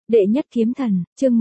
Đệ nhất kiếm thần, chương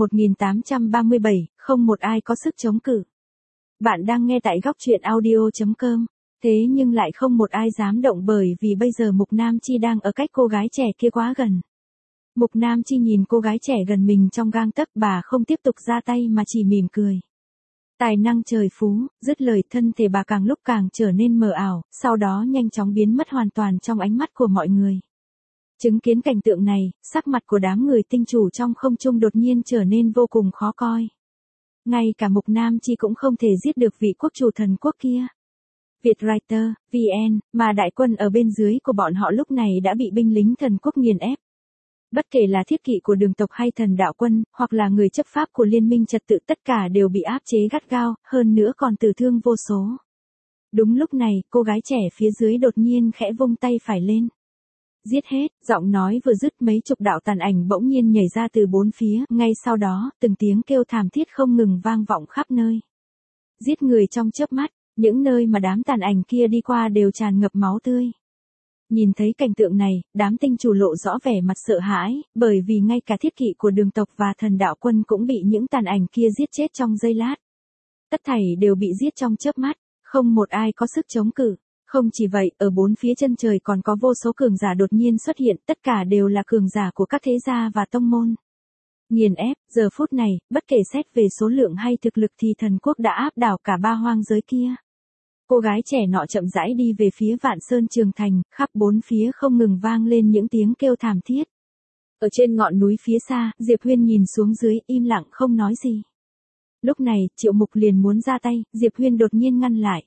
1837, không một ai có sức chống cự. Bạn đang nghe tại góc truyện audio.com, thế nhưng lại không một ai dám động bởi vì bây giờ Mục Nam Chi đang ở cách cô gái trẻ kia quá gần. Mục Nam Chi nhìn cô gái trẻ gần mình trong gang tấc, bà không tiếp tục ra tay mà chỉ mỉm cười. Tài năng trời phú, dứt lời thân thể bà càng lúc càng trở nên mờ ảo, sau đó nhanh chóng biến mất hoàn toàn trong ánh mắt của mọi người. Chứng kiến cảnh tượng này, sắc mặt của đám người tinh chủ trong không trung đột nhiên trở nên vô cùng khó coi. Ngay cả Mục Nam Chi cũng không thể giết được vị quốc chủ thần quốc kia. Vietwriter, VN, mà đại quân ở bên dưới của bọn họ lúc này đã bị binh lính thần quốc nghiền ép. Bất kể là thiết kỵ của đường tộc hay thần đạo quân, hoặc là người chấp pháp của liên minh trật tự, tất cả đều bị áp chế gắt gao, hơn nữa còn tử thương vô số. Đúng lúc này, cô gái trẻ phía dưới đột nhiên khẽ vung tay phải lên. Giết hết, giọng nói vừa dứt mấy chục đạo tàn ảnh bỗng nhiên nhảy ra từ bốn phía, ngay sau đó, từng tiếng kêu thảm thiết không ngừng vang vọng khắp nơi. Giết người trong chớp mắt, những nơi mà đám tàn ảnh kia đi qua đều tràn ngập máu tươi. Nhìn thấy cảnh tượng này, đám tinh chủ lộ rõ vẻ mặt sợ hãi, bởi vì ngay cả thiết kỵ của đường tộc và thần đạo quân cũng bị những tàn ảnh kia giết chết trong giây lát. Tất thảy đều bị giết trong chớp mắt, không một ai có sức chống cự. Không chỉ vậy, ở bốn phía chân trời còn có vô số cường giả đột nhiên xuất hiện, tất cả đều là cường giả của các thế gia và tông môn. Nghiền ép, giờ phút này, bất kể xét về số lượng hay thực lực thì thần quốc đã áp đảo cả ba hoang giới kia. Cô gái trẻ nọ chậm rãi đi về phía Vạn Sơn Trường Thành, khắp bốn phía không ngừng vang lên những tiếng kêu thảm thiết. Ở trên ngọn núi phía xa, Diệp Huyên nhìn xuống dưới, im lặng không nói gì. Lúc này, Triệu Mục liền muốn ra tay, Diệp Huyên đột nhiên ngăn lại.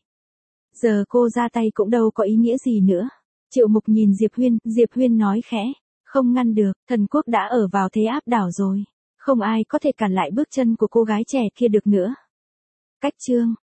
Giờ cô ra tay cũng đâu có ý nghĩa gì nữa. Triệu Mục nhìn Diệp Huyên nói khẽ, không ngăn được, thần quốc đã ở vào thế áp đảo rồi. Không ai có thể cản lại bước chân của cô gái trẻ kia được nữa. Cách chương